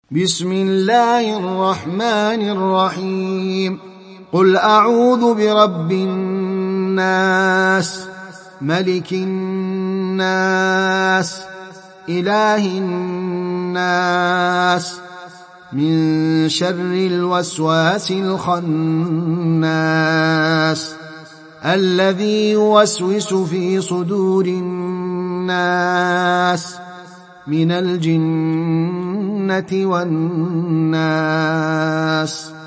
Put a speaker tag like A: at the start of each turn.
A: بسم الله الرحمن الرحيم قل أعوذ برب الناس ملك الناس إله الناس من شر الوسواس الخناس الذي يوسوس في صدور الناس من الجنة والناس.